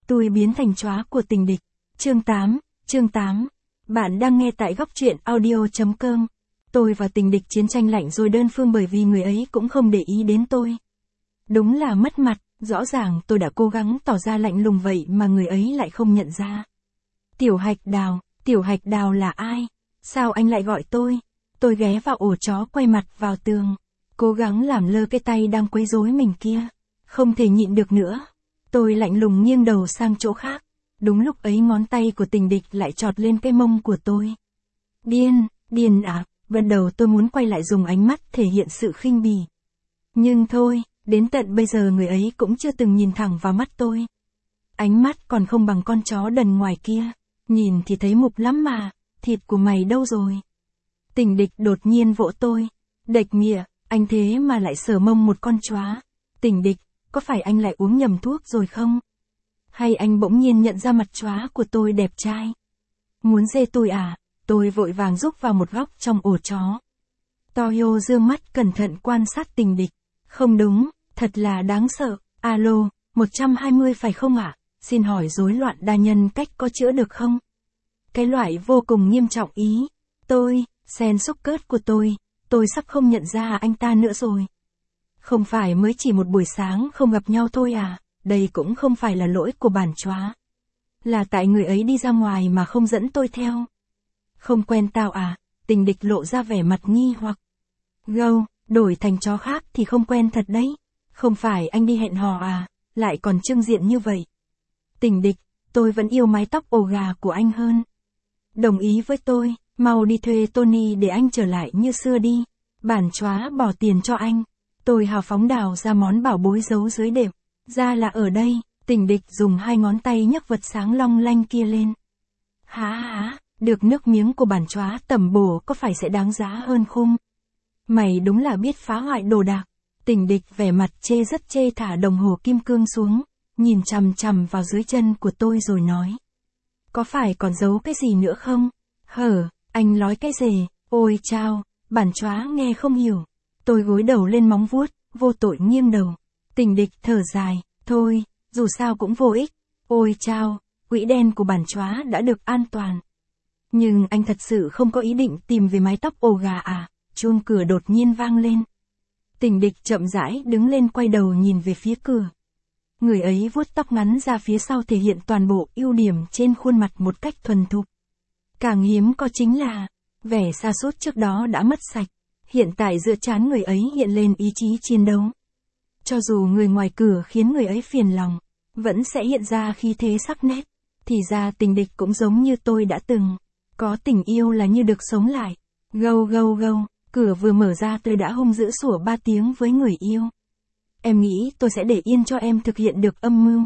Tôi biến thành chóa của tình địch. Chương 8. Bạn đang nghe tại góc truyện audio.com. Tôi và tình địch chiến tranh lạnh rồi đơn phương bởi vì người ấy cũng không để ý đến tôi. Đúng là mất mặt, rõ ràng tôi đã cố gắng tỏ ra lạnh lùng vậy mà người ấy lại không nhận ra. Tiểu Hạch Đào là ai? Sao anh lại gọi tôi? Tôi ghé vào ổ chó quay mặt vào tường. Cố gắng làm lơ cái tay đang quấy rối mình kia. Không thể nhịn được nữa. Tôi lạnh lùng nghiêng đầu sang chỗ khác. Đúng lúc ấy ngón tay của tình địch lại chọt lên cái mông của tôi. Điên à, ban đầu tôi muốn quay lại dùng ánh mắt thể hiện sự khinh bỉ. Nhưng thôi, đến tận bây giờ người ấy cũng chưa từng nhìn thẳng vào mắt tôi. Ánh mắt còn không bằng con chó đần ngoài kia. Nhìn thì thấy mục lắm mà, thịt của mày đâu rồi? Tình địch đột nhiên vỗ tôi. Đệch mịa, anh thế mà lại sờ mông một con chóa. Tình địch, có phải anh lại uống nhầm thuốc rồi không? Hay anh bỗng nhiên nhận ra mặt chóa của tôi đẹp trai? Muốn dê tôi à? Tôi vội vàng rúc vào một góc trong ổ chó. Toyo dương mắt cẩn thận quan sát tình địch. Không đúng, thật là đáng sợ. Alo, 120 phải không ạ? Xin hỏi rối loạn đa nhân cách có chữa được không? Cái loại vô cùng nghiêm trọng ý. Sen xúc cớt của tôi sắp không nhận ra anh ta nữa rồi. Không phải mới chỉ một buổi sáng không gặp nhau thôi à, đây cũng không phải là lỗi của bản chóa. Là tại người ấy đi ra ngoài mà không dẫn tôi theo. Không quen tao à? Tình địch lộ ra vẻ mặt nghi hoặc. Gâu, đổi thành chó khác thì không quen thật đấy. Không phải anh đi hẹn hò à, lại còn trưng diện như vậy. Tình địch, tôi vẫn yêu mái tóc ồ gà của anh hơn. Đồng ý với tôi, mau đi thuê Tony để anh trở lại như xưa đi. Bản chóa bỏ tiền cho anh. Tôi hào phóng đào ra món bảo bối giấu dưới đệm. Ra là ở đây, tình địch dùng hai ngón tay nhấc vật sáng long lanh kia lên. Hả, được nước miếng của bản chóa tẩm bổ có phải sẽ đáng giá hơn không? Mày đúng là biết phá hoại đồ đạc. Tình địch vẻ mặt rất chê thả đồng hồ kim cương xuống, nhìn chằm chằm vào dưới chân của tôi rồi nói. Có phải còn giấu cái gì nữa không? Anh nói cái gì? Ôi chao, bản chóa nghe không hiểu. Tôi gối đầu lên móng vuốt, vô tội nghiêng đầu. Tình địch thở dài, thôi, dù sao cũng vô ích. Ôi chao, quỹ đen của bản chóa đã được an toàn. Nhưng anh thật sự không có ý định tìm về mái tóc ồ gà à? Chuông cửa đột nhiên vang lên. Tình địch chậm rãi đứng lên quay đầu nhìn về phía cửa. Người ấy vuốt tóc ngắn ra phía sau thể hiện toàn bộ ưu điểm trên khuôn mặt một cách thuần thục. Càng hiếm có chính là, vẻ sa sút trước đó đã mất sạch. Hiện tại giữa trán người ấy hiện lên ý chí chiến đấu. Cho dù người ngoài cửa khiến người ấy phiền lòng, vẫn sẽ hiện ra khí thế sắc nét. Thì ra tình địch cũng giống như tôi đã từng. Có tình yêu là như được sống lại. Gâu, cửa vừa mở ra tôi đã hung dữ sủa 3 tiếng với người yêu. Em nghĩ tôi sẽ để yên cho em thực hiện được âm mưu.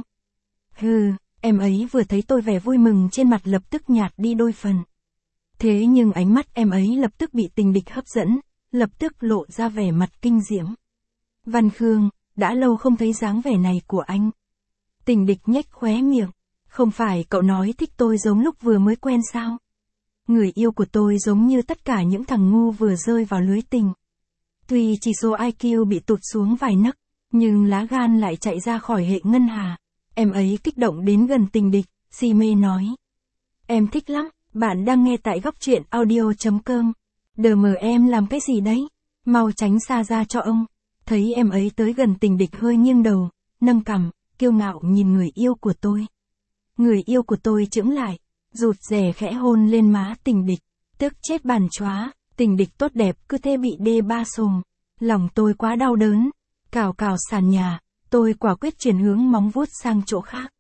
Em ấy vừa thấy tôi vẻ vui mừng trên mặt lập tức nhạt đi đôi phần. Thế nhưng ánh mắt em ấy lập tức bị tình địch hấp dẫn, lập tức lộ ra vẻ mặt kinh diễm. Văn Khương, đã lâu không thấy dáng vẻ này của anh. Tình địch nhếch khóe miệng. Không phải cậu nói thích tôi giống lúc vừa mới quen sao? Người yêu của tôi giống như tất cả những thằng ngu vừa rơi vào lưới tình. Tuy chỉ số IQ bị tụt xuống vài nấc, nhưng lá gan lại chạy ra khỏi hệ ngân hà. Em ấy kích động đến gần tình địch, si mê nói. Em thích lắm, bạn đang nghe tại góc truyện audio.com. Em làm cái gì đấy? Mau tránh xa ra cho ông. Thấy em ấy tới gần tình địch hơi nghiêng đầu, nâng cằm, kiêu ngạo nhìn người yêu của tôi. Người yêu của tôi chững lại, rụt rè khẽ hôn lên má tình địch. Tức chết bản chóa, tình địch tốt đẹp cứ thế bị đê ba sồm. Lòng tôi quá đau đớn. Cào sàn nhà, tôi quả quyết chuyển hướng móng vuốt sang chỗ khác.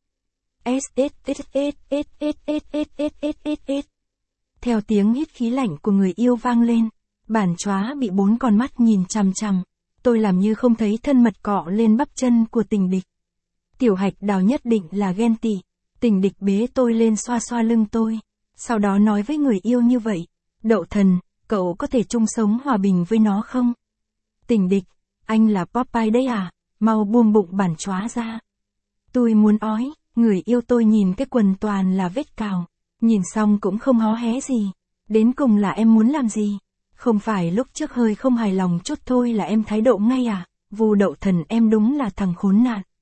Theo tiếng hít khí lạnh của người yêu vang lên, bản chóa bị 4 con mắt nhìn chằm chằm. Tôi làm như không thấy thân mật cọ lên bắp chân của tình địch. Tiểu Hạch Đào nhất định là ghen tị. Tình địch bế tôi lên xoa xoa lưng tôi. Sau đó nói với người yêu như vậy. Đậu thần, cậu có thể chung sống hòa bình với nó không? Tình địch, anh là Popeye đấy à? Mau buông bụng bản chóa ra. Tôi muốn ói, người yêu tôi nhìn cái quần toàn là vết cào. Nhìn xong cũng không hó hé gì. Đến cùng là em muốn làm gì? Không phải lúc trước hơi không hài lòng chút thôi là em thái độ ngay à? Vu đậu thần em đúng là thằng khốn nạn.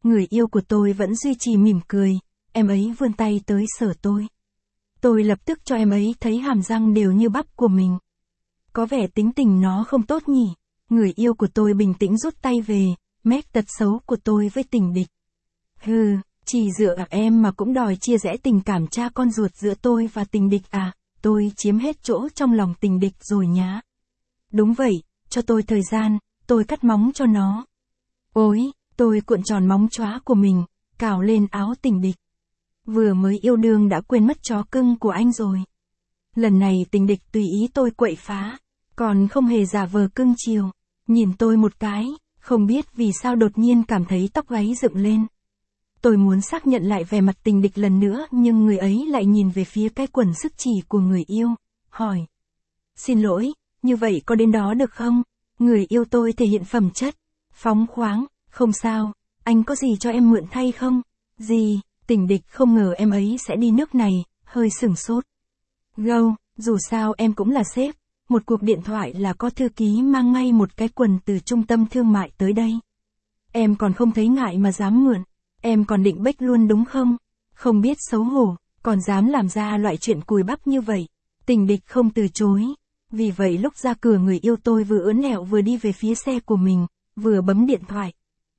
Người yêu của tôi vẫn duy trì mỉm cười, em ấy vươn tay tới sờ tôi. Tôi lập tức cho em ấy thấy hàm răng đều như bắp của mình. Có vẻ tính tình nó không tốt nhỉ. Người yêu của tôi bình tĩnh rút tay về, mép tật xấu của tôi với Tình Địch. Hừ, chỉ dựa vào em mà cũng đòi chia rẽ tình cảm cha con ruột giữa tôi và Tình Địch à, tôi chiếm hết chỗ trong lòng Tình Địch rồi nhá. Đúng vậy, cho tôi thời gian, tôi cắt móng cho nó. Ôi, tôi cuộn tròn móng chóa của mình, cào lên áo Tình Địch. Vừa mới yêu đương đã quên mất chó cưng của anh rồi. Lần này Tình Địch tùy ý tôi quậy phá, còn không hề giả vờ cưng chiều. Nhìn tôi một cái, không biết vì sao đột nhiên cảm thấy tóc gáy dựng lên. Tôi muốn xác nhận lại vẻ mặt Tình Địch lần nữa nhưng người ấy lại nhìn về phía cái quần sức chỉ của người yêu, hỏi. Xin lỗi, như vậy có đến đó được không? Người yêu tôi thể hiện phẩm chất, phóng khoáng, không sao, anh có gì cho em mượn thay không? Gì? Tình Địch không ngờ em ấy sẽ đi nước này, hơi sửng sốt. Gâu, dù sao em cũng là sếp, một cuộc điện thoại là có thư ký mang ngay một cái quần từ trung tâm thương mại tới đây. Em còn không thấy ngại mà dám mượn, em còn định bếch luôn đúng không? Không biết xấu hổ, còn dám làm ra loại chuyện cùi bắp như vậy. Tình Địch không từ chối. Vì vậy lúc ra cửa người yêu tôi vừa ưỡn ẹo vừa đi về phía xe của mình, vừa bấm điện thoại.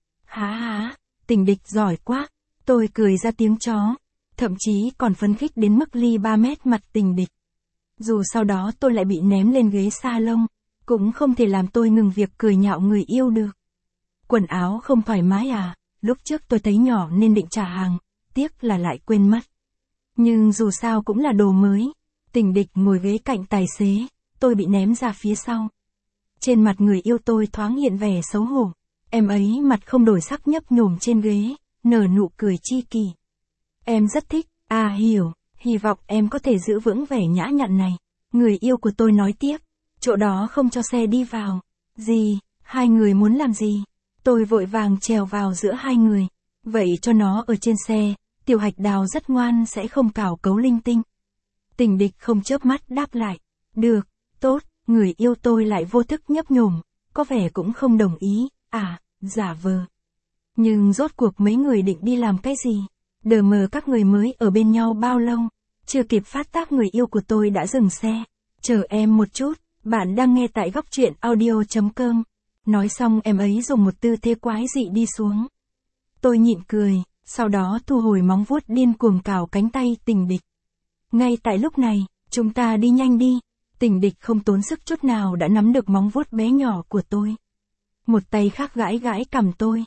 Há, Tình Địch giỏi quá. Tôi cười ra tiếng chó, thậm chí còn phấn khích đến mức ly 3 mét mặt Tình Địch. Dù sau đó tôi lại bị ném lên ghế salon, cũng không thể làm tôi ngừng việc cười nhạo người yêu được. Quần áo không thoải mái à, lúc trước tôi thấy nhỏ nên định trả hàng, tiếc là lại quên mất. Nhưng dù sao cũng là đồ mới. Tình Địch ngồi ghế cạnh tài xế, tôi bị ném ra phía sau. Trên mặt người yêu tôi thoáng hiện vẻ xấu hổ, em ấy mặt không đổi sắc nhấp nhổm trên ghế, nở nụ cười chi kỷ. Em rất thích, hiểu, hy vọng em có thể giữ vững vẻ nhã nhặn này. Người yêu của tôi nói tiếp, chỗ đó không cho xe đi vào. Gì, hai người muốn làm gì? Tôi vội vàng trèo vào giữa hai người. Vậy cho nó ở trên xe, Tiểu Hạch Đào rất ngoan sẽ không cào cấu linh tinh. Tình Địch không chớp mắt đáp lại. Được, tốt, người yêu tôi lại vô thức nhấp nhổm, có vẻ cũng không đồng ý, giả vờ. Nhưng rốt cuộc mấy người định đi làm cái gì? Đờ mờ các người mới ở bên nhau bao lâu? Chưa kịp phát tác người yêu của tôi đã dừng xe. Chờ em một chút, bạn đang nghe tại góc truyện audio.com. Nói xong em ấy dùng một tư thế quái dị đi xuống. Tôi nhịn cười, sau đó thu hồi móng vuốt điên cuồng cào cánh tay Tình Địch. Ngay tại lúc này, chúng ta đi nhanh đi. Tình Địch không tốn sức chút nào đã nắm được móng vuốt bé nhỏ của tôi. Một tay khác gãi gãi cằm tôi.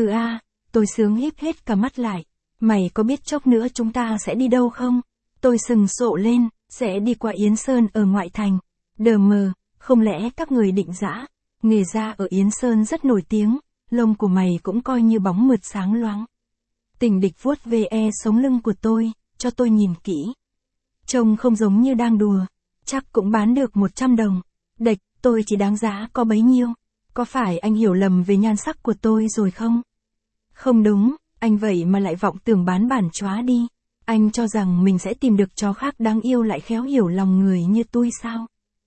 Tôi sướng híp hết cả mắt lại. Mày có biết chốc nữa chúng ta sẽ đi đâu không? Tôi sừng sộ lên, sẽ đi qua Yến Sơn ở ngoại thành. Đờ mờ, không lẽ các người định dã? Nghề da ở Yến Sơn rất nổi tiếng, lông của mày cũng coi như bóng mượt sáng loáng. Tình Địch vuốt ve sống lưng của tôi, cho tôi nhìn kỹ. Trông không giống như đang đùa, chắc cũng bán được 100 đồng. Đệch, tôi chỉ đáng giá có bấy nhiêu. Có phải anh hiểu lầm về nhan sắc của tôi rồi không? Không đúng, anh vậy mà lại vọng tưởng bán bản chóa đi. Anh cho rằng mình sẽ tìm được chó khác đáng yêu lại khéo hiểu lòng người như tôi sao?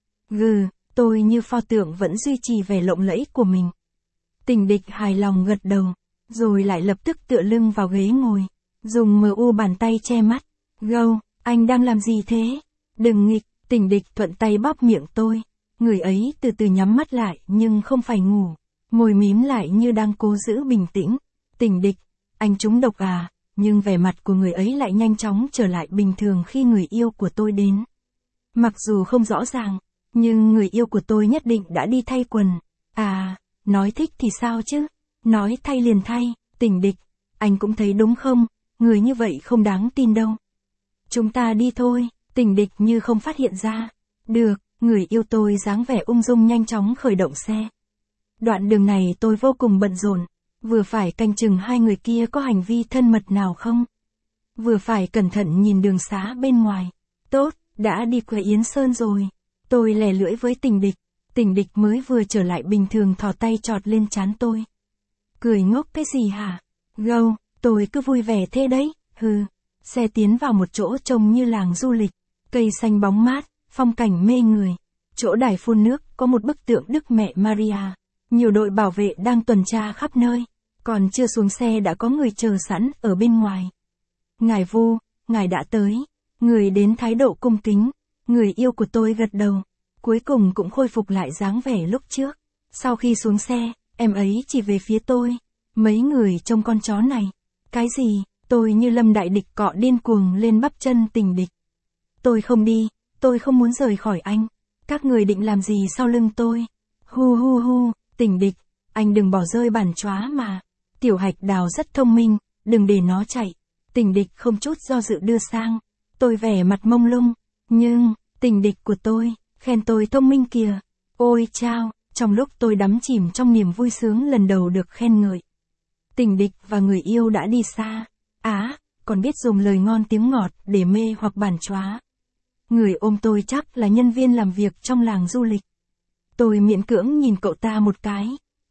Tôi như pho tượng vẫn duy trì vẻ lộng lẫy của mình. Tình Địch hài lòng gật đầu, rồi lại lập tức tựa lưng vào ghế ngồi, dùng bàn tay che mắt. Gâu, anh đang làm gì thế? Đừng nghịch, Tình Địch thuận tay bóp miệng tôi. Người ấy từ từ nhắm mắt lại nhưng không phải ngủ, môi mím lại như đang cố giữ bình tĩnh. Tình Địch, anh trúng độc à? Nhưng vẻ mặt của người ấy lại nhanh chóng trở lại bình thường khi người yêu của tôi đến. Mặc dù không rõ ràng, nhưng người yêu của tôi nhất định đã đi thay quần. Nói thích thì sao chứ? Nói thay liền thay. Tình Địch, anh cũng thấy đúng không? Người như vậy không đáng tin đâu. Chúng ta đi thôi. Tình Địch như không phát hiện ra. Được, người yêu tôi dáng vẻ ung dung nhanh chóng khởi động xe. Đoạn đường này tôi vô cùng bận rộn, vừa phải canh chừng hai người kia có hành vi thân mật nào không, vừa phải cẩn thận nhìn đường xá bên ngoài. Tốt, đã đi qua Yến Sơn rồi. Tôi lè lưỡi với Tình Địch. Tình Địch mới vừa trở lại bình thường thò tay chọt lên trán tôi. Cười ngốc cái gì hả? Gâu, tôi cứ vui vẻ thế đấy. Xe tiến vào một chỗ trông như làng du lịch, cây xanh bóng mát, phong cảnh mê người. Chỗ đài phun nước có một bức tượng Đức Mẹ Maria, nhiều đội bảo vệ đang tuần tra khắp nơi. Còn chưa xuống xe đã có người chờ sẵn ở bên ngoài. Ngài Vu, ngài đã tới. Người đến thái độ cung kính. Người yêu của tôi gật đầu. Cuối cùng cũng khôi phục lại dáng vẻ lúc trước. Sau khi xuống xe, em ấy chỉ về phía tôi. Mấy người trông con chó này. Cái gì? Tôi như lâm đại địch cọ điên cuồng lên bắp chân Tình Địch. Tôi không đi, tôi không muốn rời khỏi anh. Các người định làm gì sau lưng tôi? Hu hu hu, Tình Địch, anh đừng bỏ rơi bản chóa mà. Tiểu Hạch Đào rất thông minh, đừng để nó chạy. Tình Địch không chút do dự đưa sang. Tôi vẻ mặt mông lung, nhưng, Tình Địch của tôi, khen tôi thông minh kìa. Ôi chao, trong lúc tôi đắm chìm trong niềm vui sướng lần đầu được khen ngợi. Tình Địch và người yêu đã đi xa. Còn biết dùng lời ngon tiếng ngọt để mê hoặc bản chóa. Người ôm tôi chắc là nhân viên làm việc trong làng du lịch. Tôi miễn cưỡng nhìn cậu ta một cái.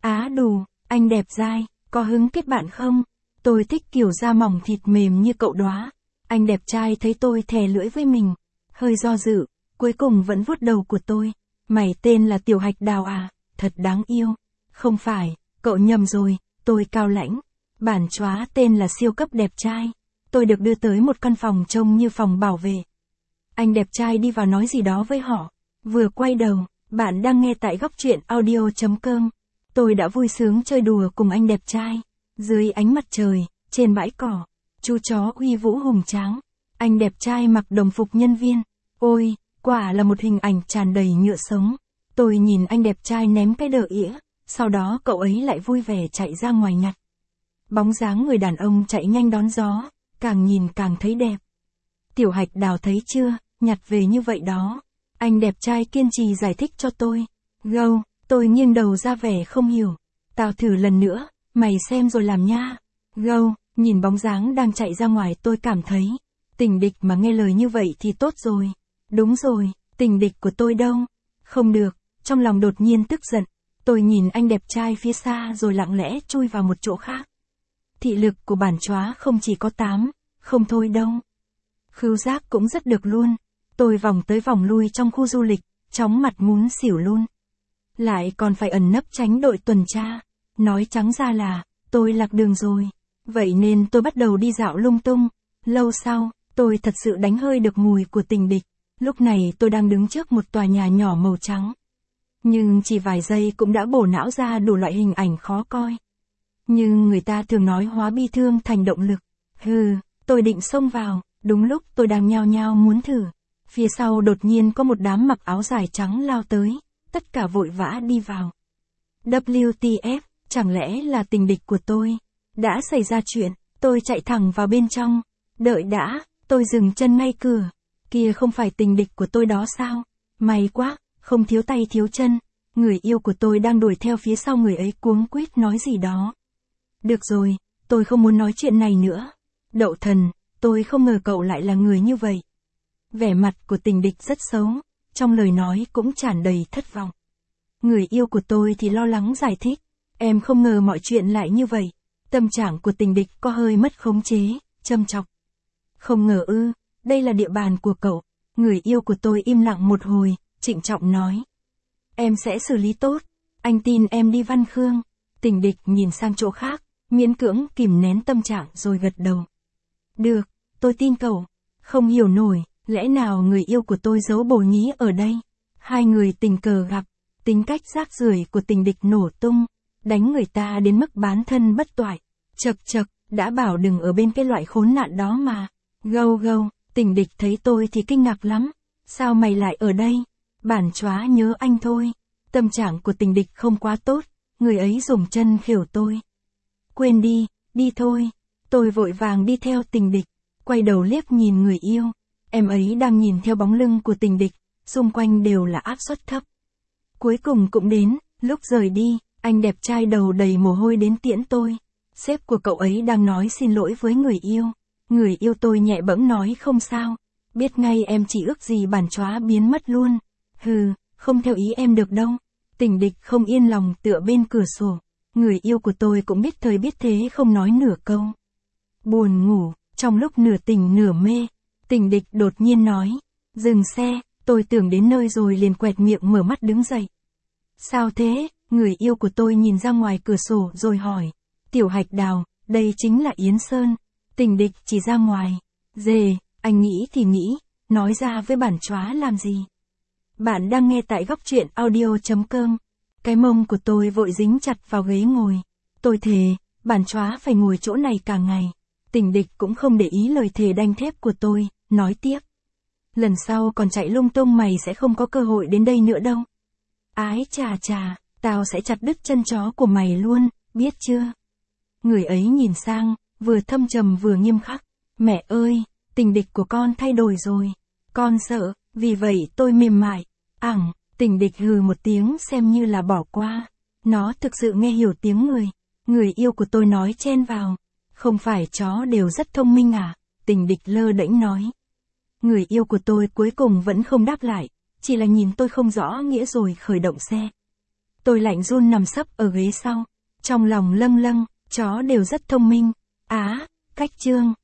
Đù, anh đẹp dai, có hứng kết bạn không? Tôi thích kiểu da mỏng thịt mềm như cậu đó. Anh đẹp trai thấy tôi thè lưỡi với mình. Hơi do dự, cuối cùng vẫn vuốt đầu của tôi. Mày tên là Tiểu Hạch Đào à? Thật đáng yêu. Không phải, cậu nhầm rồi, tôi cao lãnh. Bản chóa tên là siêu cấp đẹp trai. Tôi được đưa tới một căn phòng trông như phòng bảo vệ. Anh đẹp trai đi vào nói gì đó với họ. Vừa quay đầu, bạn đang nghe tại góc truyện audio.com. Tôi đã vui sướng chơi đùa cùng anh đẹp trai. Dưới ánh mặt trời, trên bãi cỏ, chú chó uy vũ hùng tráng. Anh đẹp trai mặc đồng phục nhân viên. Ôi, quả là một hình ảnh tràn đầy nhựa sống. Tôi nhìn anh đẹp trai ném cái đờ ỉa, sau đó cậu ấy lại vui vẻ chạy ra ngoài nhặt. Bóng dáng người đàn ông chạy nhanh đón gió, càng nhìn càng thấy đẹp. Tiểu Hạch Đào thấy chưa, nhặt về như vậy đó. Anh đẹp trai kiên trì giải thích cho tôi. Gâu, tôi nghiêng đầu ra vẻ không hiểu. Tao thử lần nữa, mày xem rồi làm nha. Gâu, nhìn bóng dáng đang chạy ra ngoài tôi cảm thấy. Tình Địch mà nghe lời như vậy thì tốt rồi. Đúng rồi, Tình Địch của tôi đâu? Không được, trong lòng đột nhiên tức giận. Tôi nhìn anh đẹp trai phía xa rồi lặng lẽ chui vào một chỗ khác. Thị lực của bản chóa không chỉ có 8, không thôi đâu. Khứu giác cũng rất được luôn. Tôi vòng tới vòng lui trong khu du lịch, chóng mặt muốn xỉu luôn. Lại còn phải ẩn nấp tránh đội tuần tra. Nói trắng ra là, tôi lạc đường rồi. Vậy nên tôi bắt đầu đi dạo lung tung. Lâu sau, tôi thật sự đánh hơi được mùi của Tình Địch. Lúc này tôi đang đứng trước một tòa nhà nhỏ màu trắng. Nhưng chỉ vài giây cũng đã bổ não ra đủ loại hình ảnh khó coi. Nhưng người ta thường nói hóa bi thương thành động lực. Tôi định xông vào, đúng lúc tôi đang nhao nhao muốn thử. Phía sau đột nhiên có một đám mặc áo dài trắng lao tới, tất cả vội vã đi vào. WTF, chẳng lẽ là Tình Địch của tôi? Đã xảy ra chuyện, tôi chạy thẳng vào bên trong. Đợi đã, tôi dừng chân ngay cửa. Kia không phải Tình Địch của tôi đó sao? May quá, không thiếu tay thiếu chân. Người yêu của tôi đang đuổi theo phía sau người ấy cuống quýt nói gì đó. Được rồi, tôi không muốn nói chuyện này nữa. Đậu thần, tôi không ngờ cậu lại là người như vậy. Vẻ mặt của Tình Địch rất xấu, trong lời nói cũng tràn đầy thất vọng. Người yêu của tôi thì lo lắng giải thích. Em không ngờ mọi chuyện lại như vậy. Tâm trạng của Tình Địch có hơi mất khống chế, châm chọc. Không ngờ ư, đây là địa bàn của cậu. Người yêu của tôi im lặng một hồi, trịnh trọng nói. Em sẽ xử lý tốt, anh tin em đi Văn Khương. Tình Địch nhìn sang chỗ khác, miễn cưỡng kìm nén tâm trạng rồi gật đầu. Được, tôi tin cậu. Không hiểu nổi, lẽ nào người yêu của tôi giấu bồ nhí ở đây? Hai người tình cờ gặp, tính cách rác rưởi của Tình Địch nổ tung, đánh người ta đến mức bán thân bất toại. Chậc, đã bảo đừng ở bên cái loại khốn nạn đó mà. Gâu, Tình Địch thấy tôi thì kinh ngạc lắm. Sao mày lại ở đây? Bản chóa nhớ anh thôi. Tâm trạng của Tình Địch không quá tốt, người ấy dùng chân khều tôi. Quên đi, đi thôi. Tôi vội vàng đi theo Tình Địch, quay đầu liếc nhìn người yêu. Em ấy đang nhìn theo bóng lưng của Tình Địch, xung quanh đều là áp suất thấp. Cuối cùng cũng đến, lúc rời đi, anh đẹp trai đầu đầy mồ hôi đến tiễn tôi. Sếp của cậu ấy đang nói xin lỗi với người yêu. Người yêu tôi nhẹ bẫng nói không sao. Biết ngay em chỉ ước gì bản chóa biến mất luôn. Không theo ý em được đâu. Tình Địch không yên lòng tựa bên cửa sổ. Người yêu của tôi cũng biết thời biết thế không nói nửa câu. Buồn ngủ, trong lúc nửa tỉnh nửa mê, Tình Địch đột nhiên nói. Dừng xe, tôi tưởng đến nơi rồi liền quẹt miệng mở mắt đứng dậy. Sao thế? Người yêu của tôi nhìn ra ngoài cửa sổ rồi hỏi. Tiểu Hạch Đào, đây chính là Yến Sơn. Tình địch chỉ ra ngoài. Dề, anh nghĩ thì nghĩ, nói ra với bản chóa làm gì. Bạn đang nghe tại góc truyện audio.com. Cái mông của tôi vội dính chặt vào ghế ngồi. Tôi thề, bản chóa phải ngồi chỗ này cả ngày. Tình địch cũng không để ý lời thề đanh thép của tôi, nói tiếp. Lần sau còn chạy lung tung mày sẽ không có cơ hội đến đây nữa đâu. Ái chà chà, tao sẽ chặt đứt chân chó của mày luôn, biết chưa? Người ấy nhìn sang, vừa thâm trầm vừa nghiêm khắc. Mẹ ơi, tình địch của con thay đổi rồi. Con sợ, vì vậy tôi mềm mại. Tình địch hừ một tiếng xem như là bỏ qua. Nó thực sự nghe hiểu tiếng người. Người yêu của tôi nói chen vào. Không phải chó đều rất thông minh à? Tình địch lơ đễnh nói. Người yêu của tôi cuối cùng vẫn không đáp lại, chỉ là nhìn tôi không rõ nghĩa rồi khởi động xe. Tôi lạnh run nằm sấp ở ghế sau, trong lòng lâng lâng, chó đều rất thông minh. Cách chương.